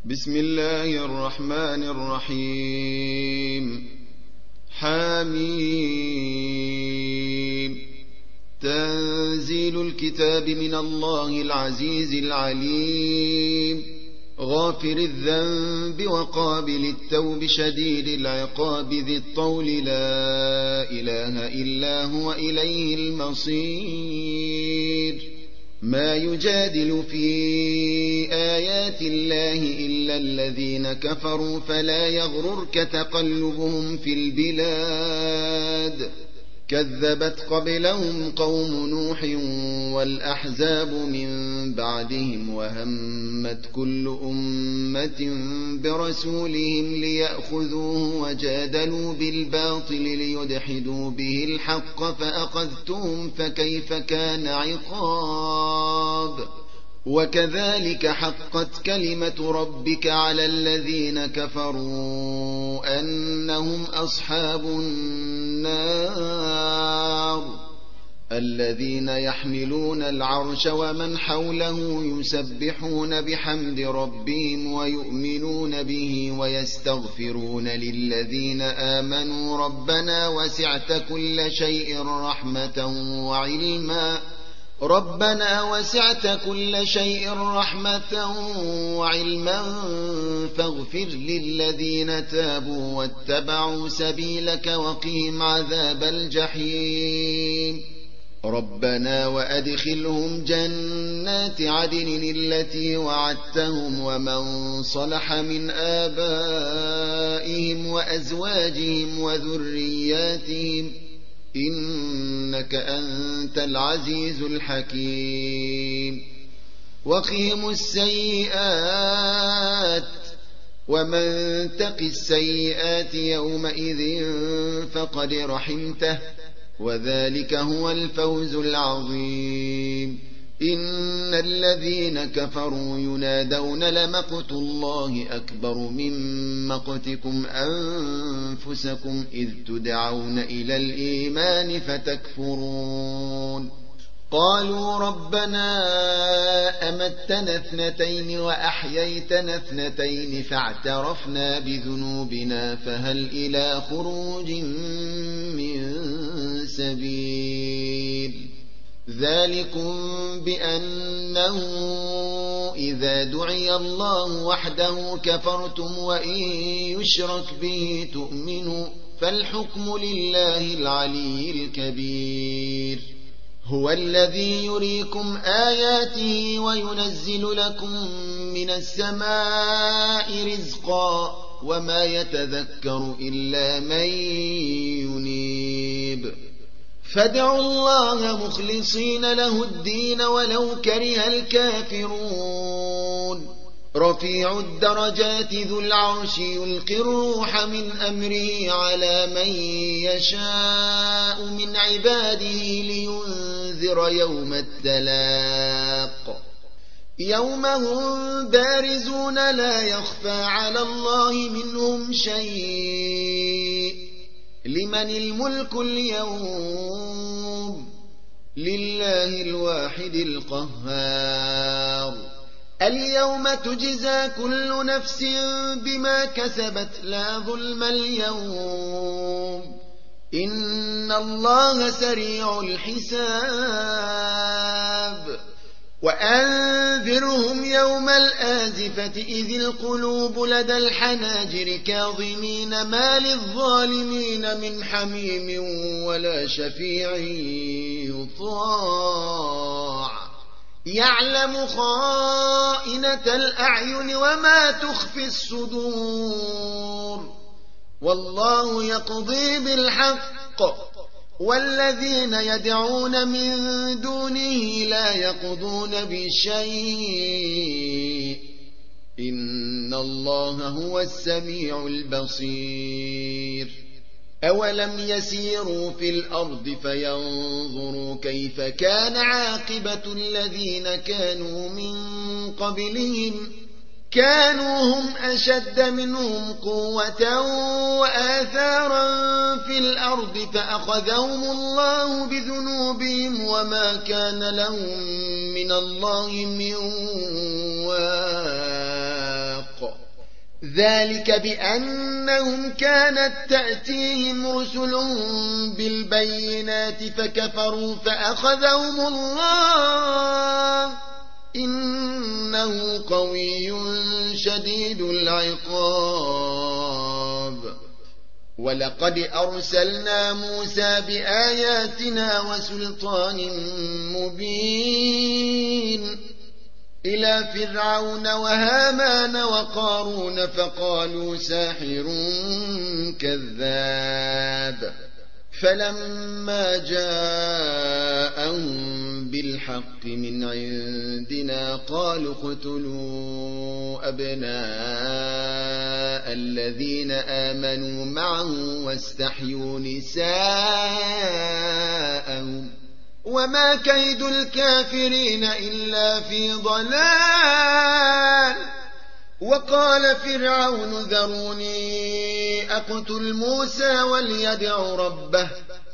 بسم الله الرحمن الرحيم. حميم. تنزيل الكتاب من الله العزيز العليم، غافر الذنب وقابل التوب شديد العقاب ذي الطول، لا إله إلا هو إليه المصير. ما يجادل في آيات الله إلا الذين كفروا، فلا يغررك تقلبهم في البلاد. كذبت قبلهم قوم نوح والأحزاب من بعدهم، وهمت كل أمة برسولهم ليأخذوه، وجادلوا بالباطل ليدحدوا به الحق، فأخذتهم فكيف كان عقاب. وكذلك حقت كلمة ربك على الذين كفروا أنهم أصحاب النار. الذين يحملون العرش ومن حوله يسبحون بحمد ربهم ويؤمنون به ويستغفرون للذين آمنوا ربنا وسعت كل شيء رحمة وعلما فاغفر للذين تابوا واتبعوا سبيلك وقهم عذاب الجحيم. ربنا وأدخلهم جنات عدن التي وعدتهم ومن صلح من آبائهم وأزواجهم وذرياتهم، إنك أنت العزيز الحكيم. وقهم السيئات، ومن تق السيئات يومئذ فقد رحمته، وذلك هو الفوز العظيم. إن الذين كفروا ينادون لمقت الله أكبر من مقتكم أنفسكم إذ تدعون إلى الإيمان فتكفرون. قالوا ربنا أمتنا اثنتين وأحييتنا اثنتين فاعترفنا بذنوبنا فهل إلى خروج من سبيل. ذلكم بأنه إذا دعي الله وحده كفرتم وإن يشرك به تؤمنوا، فالحكم لله العلي الكبير. هو الذي يريكم آياته وينزل لكم من السماء رزقا، وما يتذكر إلا من ينيب. فادعوا الله مخلصين له الدين ولو كره الكافرون. رفيع الدرجات ذو العرش يلقي الروح من أمره على من يشاء من عباده لينذر يوم التلاق. يوم هم بارزون لا يخفى على الله منهم شيء. لمن الملك اليوم؟ لله الواحد القهار. اليوم تجزى كل نفس بما كسبت لا ظلم اليوم، إن الله سريع الحساب. وأنذرهم يوم الآزفة إذ القلوب لدى الحناجر كاظمين ما للظالمين من حميم ولا شفيع يطاع. يعلم خائنة الأعين وما تخفي الصدور، والله يقضي بالحق، والذين يدعون من دونه لا يقضون بشيء، إن الله هو السميع البصير. أولم يسيروا في الأرض فينظروا كيف كان عاقبة الذين كانوا من قبلهم، كانوا هم أشد منهم قوة وآثارا في الأرض فأخذهم الله بذنوبهم وما كان لهم من الله من واق. ذلك بأنهم كانت تأتيهم رسلهم بالبينات فكفروا فأخذهم الله إنه قوي شديد العقاب ولقد أرسلنا موسى بآياتنا وسلطان مبين إلى فرعون وهامان وقارون فقالوا ساحر كذاب فلما جاءهم بالحق من عندنا قالوا اقتلوا أبناء الذين آمنوا معه واستحيوا نساءهم وما كيد الكافرين إلا في ضلال وقال فرعون ذروني أقتل موسى وليدع ربه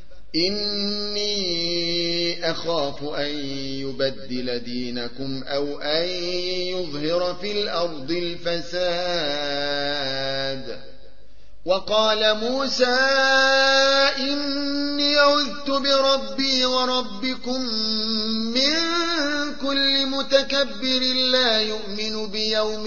إني أخاف أن يبدل دينكم أو أن يظهر في الأرض الفساد وقال موسى إني عذت بربي وربكم من كل متكبر لا يؤمن بيوم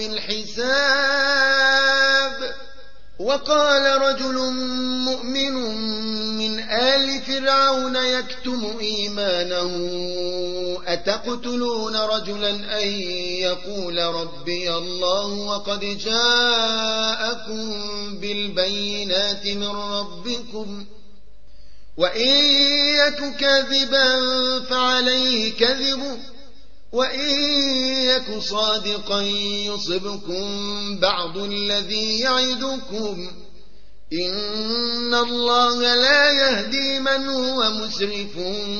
الحساب وقال رجل مؤمن من آل فرعون يكتم إيمانه أتقتلون رجلا أن يقول ربي الله وقد جاءكم بالبينات من ربكم وإن يك كاذبا فعليه كذبه وإن يك صادقا يصبكم بعض الذي يعدكم إن الله لا يهدي من هو مسرف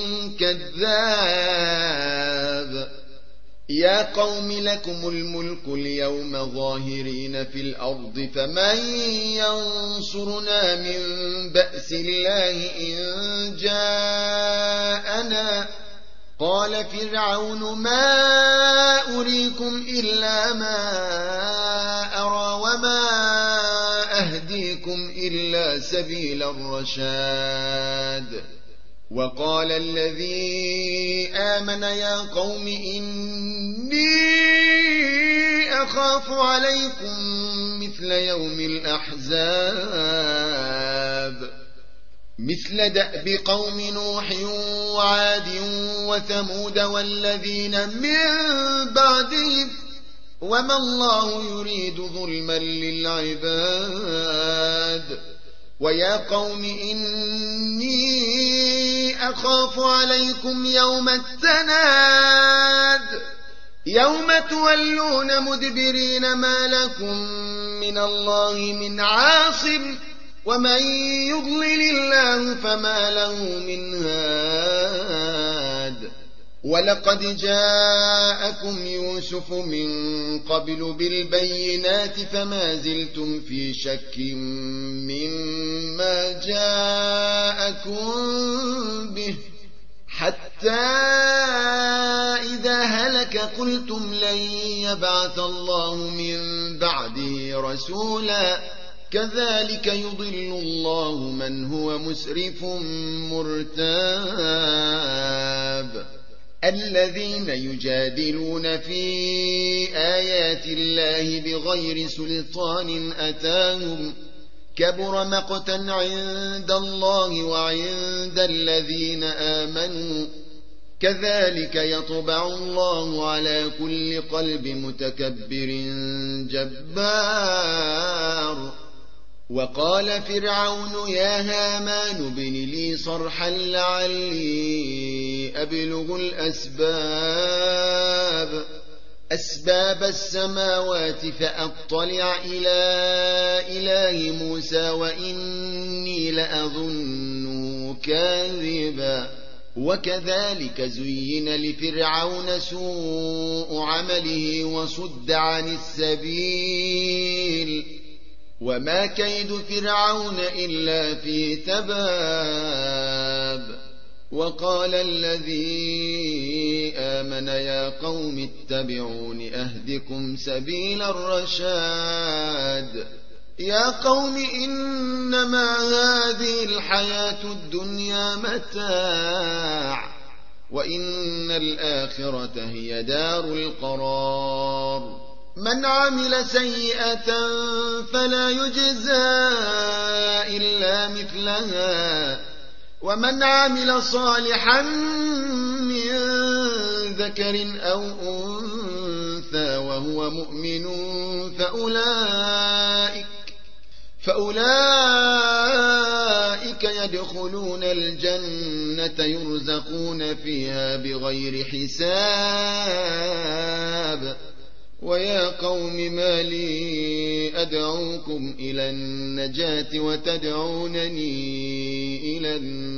كذاب يا قوم لكم الملك اليوم ظاهرين في الأرض فمن ينصرنا من بأس الله إن جاءنا قال فرعون ما أريكم إلا ما أرى وما أهديكم إلا سبيل الرشاد وقال الذي آمن يا قوم إني أخاف عليكم مثل يوم الأحزاب مثل دأب قوم نوح وعاد وثمود والذين من بعدهم وما الله يريد ظلما للعباد ويا قوم إني أخاف عليكم يوم التناد يوم تولون مدبرين ما لكم من الله من عاصم ومن يضلل الله فما له من هاد ولقد جاءكم يوسف من قبل بالبينات فما زلتم في شك مما جاءكم به حتى إذا هلك قلتم لن يبعث الله من بعده رسولا كذلك يضل الله من هو مسرف مرتاب الذين يجادلون في آيات الله بغير سلطان أتاهم كبر مقتا عند الله وعند الذين آمنوا كذلك يطبع الله على كل قلب متكبر جبار وقال فرعون يا هامان ابن لي صرحا لعلي أبلغ أسباب السماوات فأطلع إلى إله موسى وإني لأظنه كاذبا وكذلك زين لفرعون سوء عمله وصد عن السبيل وما كيد فرعون إلا في تباب وقال الذي آمن يا قوم اتبعون أهدكم سبيل الرشاد يا قوم إنما هذه الحياة الدنيا متاع وإن الآخرة هي دار القرار من عمل سيئة فلا يجزى إلا مثلها ومن عمل صالحا من ذكر أو أنثى وهو مؤمن فأولئك يدخلون الجنة يرزقون فيها بغير حساب ويا قوم ما لي أدعوكم إلى النجاة وتدعونني إلى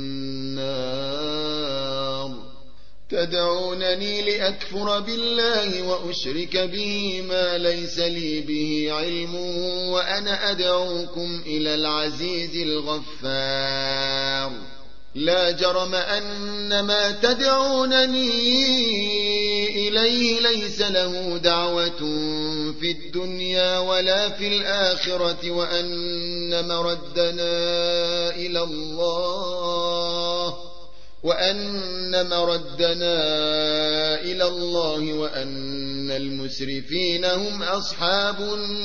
النار تدعونني لأكفر بالله وأشرك به ما ليس لي به علم وأنا أدعوكم إلى العزيز الغفار لا جرم أن ما تدعونني إليه ليس له دعوة في الدنيا ولا في الآخرة وأن مردنا إلى الله وأن المسرفين هم أصحاب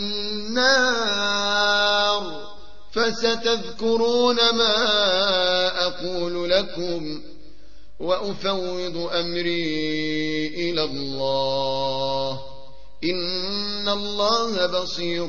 النار فستذكرون ما أقول لكم وأفوض أمري إلى الله إن الله بصير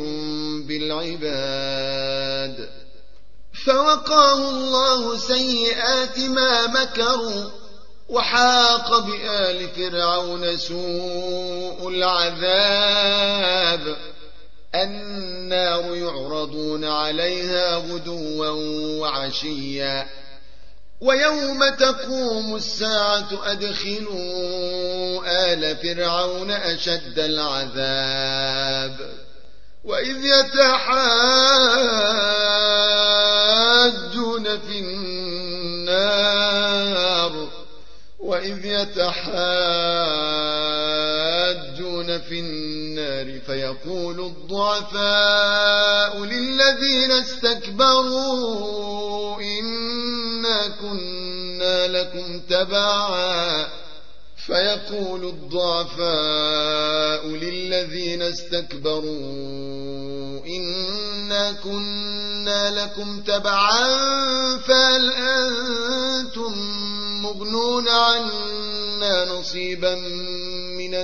بالعباد فوقاه الله سيئات ما مكروا وحاق بآل فرعون سوء العذاب النار يعرضون عليها غدوا وعشيا ويوم تقوم الساعة أدخلوا آل فرعون أشد العذاب وإذ يتحاجون في النار فيقول الضعفاء للذين استكبروا إنا كنا لكم تبعا فهل أنتم مغنون عنا نصيبا من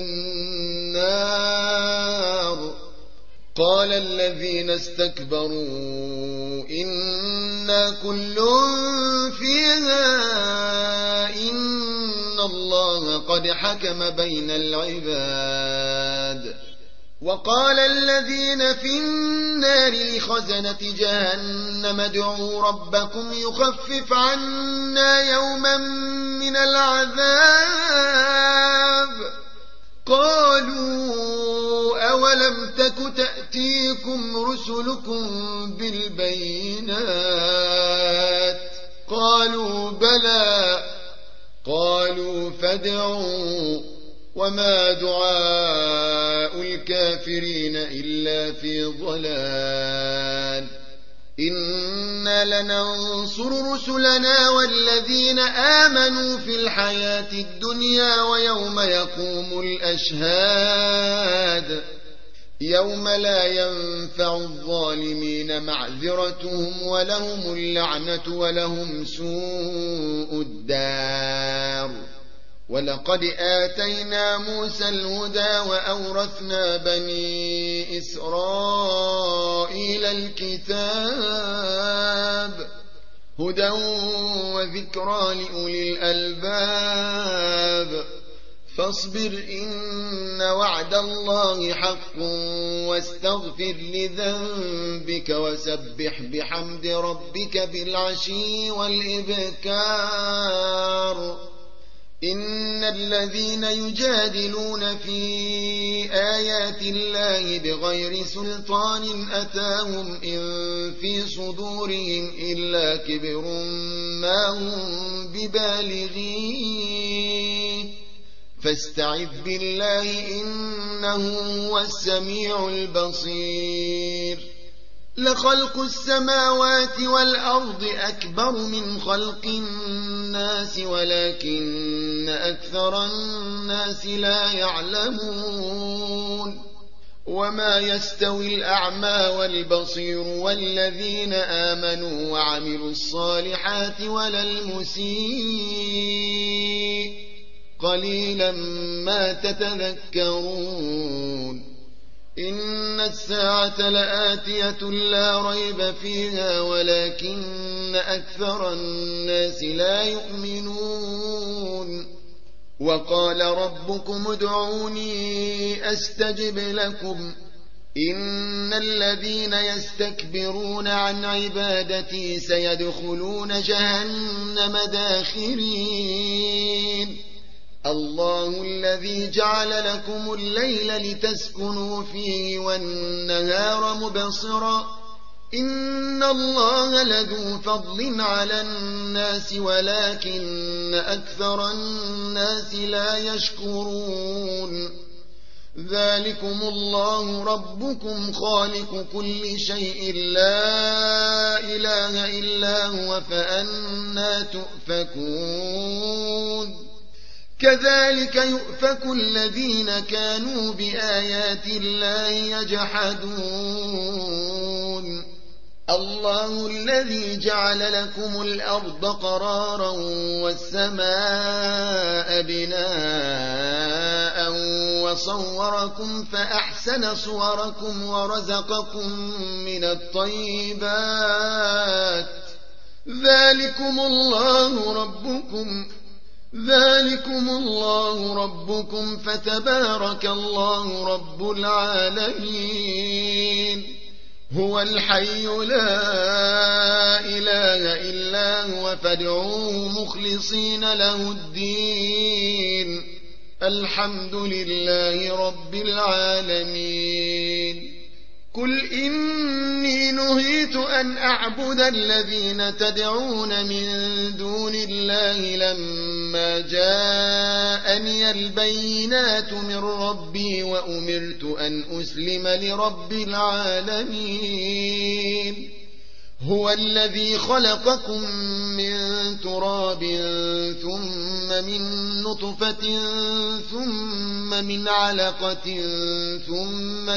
النار قال الذين استكبروا إنا كل فيها إن الله قد حكم بين العباد وقال الذين في النار لخزنة جهنم ادعوا ربكم يخفف عنا يوما من العذاب قالوا أولم تك تأتيكم رسلكم بالبينات قالوا بلى قالوا فادعوا وما دعاء الكافرين إلا في ضلال إنا لننصر رسلنا والذين آمنوا في الحياة الدنيا ويوم يقوم الأشهاد يوم لا ينفع الظالمين معذرتهم ولهم اللعنة ولهم سوء الدار ولقد آتينا موسى الهدى وأورثنا بني إسرائيل الكتاب هدى وذكرى لأولي الألباب فاصبر إن وعد الله حق واستغفر لذنبك وسبح بحمد ربك بالعشي والإبكار إن الذين يجادلون في آيات الله بغير سلطان أتاهم إن في صدورهم إلا كبر ما هم ببالغيه فاستعذ بالله إنه هو السميع البصير لخلق السماوات والأرض أكبر من خلق الناس ولكن أكثر الناس لا يعلمون وما يستوي الأعمى والبصير والذين آمنوا وعملوا الصالحات ولا المسيء قليلا ما تتذكرون إن الساعة لآتية لا ريب فيها ولكن أكثر الناس لا يؤمنون وقال ربكم ادعوني أستجب لكم إن الذين يستكبرون عن عبادتي سيدخلون جهنم داخرين الله الذي جعل لكم الليل لتسكنوا فيه والنهار مبصرا إن الله لذو فضل على الناس ولكن أكثر الناس لا يشكرون ذلكم الله ربكم خالق كل شيء لا إله إلا هو فأنى تؤفكون كذلك يؤفك الذين كانوا بآيات الله يجحدون الله الذي جعل لكم الأرض قرارا والسماء بناء وصوركم فأحسن صوركم ورزقكم من الطيبات ذلكم الله ربكم فتبارك الله رب العالمين هو الحي لا إله إلا هو فادعوه مخلصين له الدين الحمد لله رب العالمين قل إني نهيت أن أعبد الذين تدعون من دون الله لما جاءني البينات من ربي وأمرت أن أسلم لرب العالمين هو الذي خلقكم من تراب ثم من نطفة ثم من علقة ثم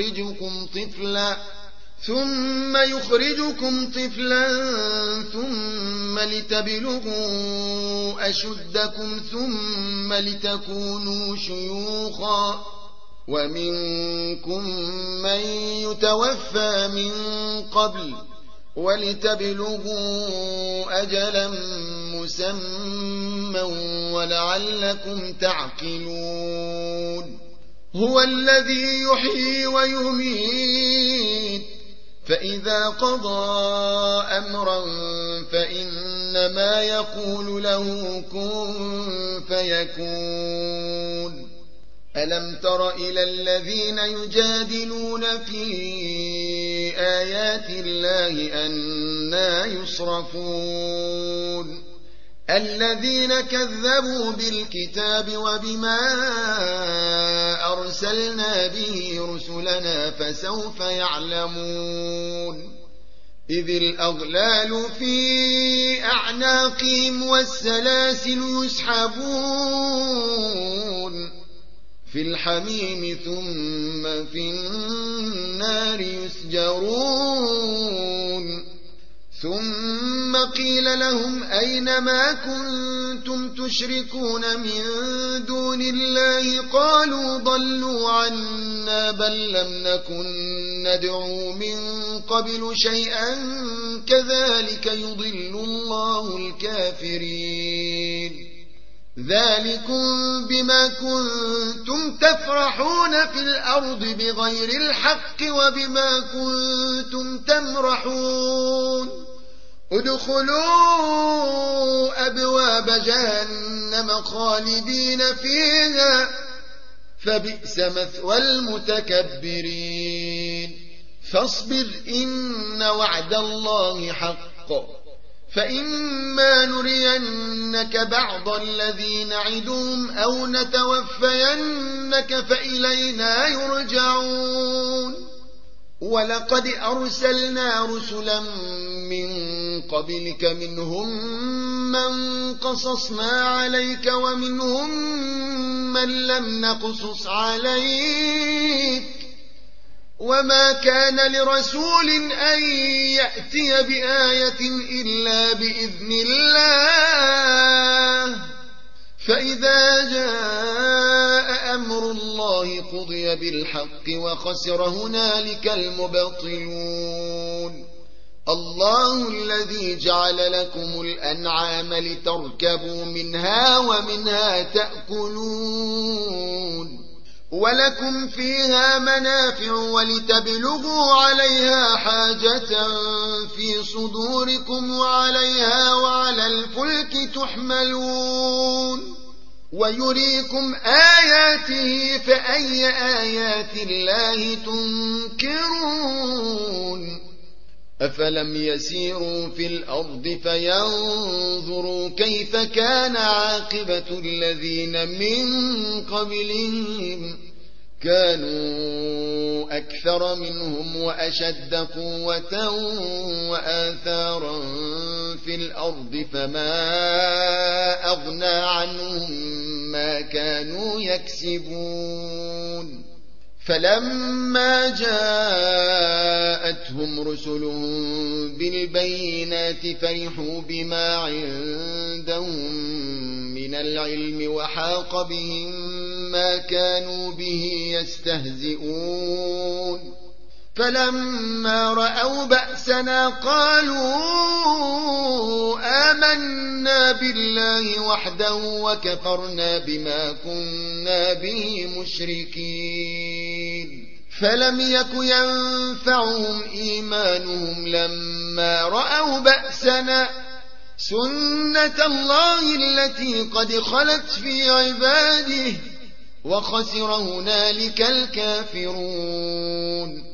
يخرجكم طفلا ثم لتبلغوا أشدكم ثم لتكونوا شيوخا ومنكم من يتوفى من قبل ولتبلغوا أجلا مسمى ولعلكم تعقلون هو الذي يحيي ويميت فإذا قضى أمرا فإنما يقول له كن فيكون ألم تر إلى الذين يجادلون في آيات الله أنى يصرفون الذين كذبوا بالكتاب وبما أرسلنا به رسلنا فسوف يعلمون إذ الأغلال في أعناقهم والسلاسل يسحبون في الحميم ثم في النار يسجرون ثم قيل لهم أين ما كنتم تشركون من دون الله قالوا ضلوا عنا بل لم نكن ندعو من قبل شيئا كذلك يضل الله الكافرين ذلكم بما كنتم تفرحون في الأرض بغير الحق وبما كنتم تمرحون ادخلوا أبواب جهنم خالدين فيها فبئس مثوى المتكبرين فاصبر إن وعد الله حق فإما نرينك بعض الذي نعدهم أو نتوفينك فإلينا يرجعون ولقد أرسلنا رسلا من قبلك منهم من قصصنا عليك ومنهم من لم نقصص عليك وما كان لرسول أن يأتي بآية إلا بإذن الله فإذا جاء أمر الله قضي بالحق وخسر هنالك المبطلون الله الذي جعل لكم الأنعام لتركبوا منها ومنها تأكلون ولكم فيها منافع ولتبلغوا عليها حاجة في صدوركم وعليها وعلى الفلك تحملون ويريكم آياته فأي آيات الله تنكرون أفلم يسيروا في الأرض فينظروا كيف كان عاقبة الذين من قبلهم كانوا أكثر منهم وأشد قوة وآثارا في الأرض فما أغنى عنهم ما كانوا يكسبون فلما جاءتهم رسلهم بالبينات فرحوا بما عندهم من العلم وحاق بهم ما كانوا به يستهزئون فلما رأوا بأسنا قالوا آمنا بالله وحده وكفرنا بما كنا به مشركين فلم يك ينفعهم إيمانهم لما رأوا بأسنا سنة الله التي قد خلت في عباده وخسر هنالك الكافرون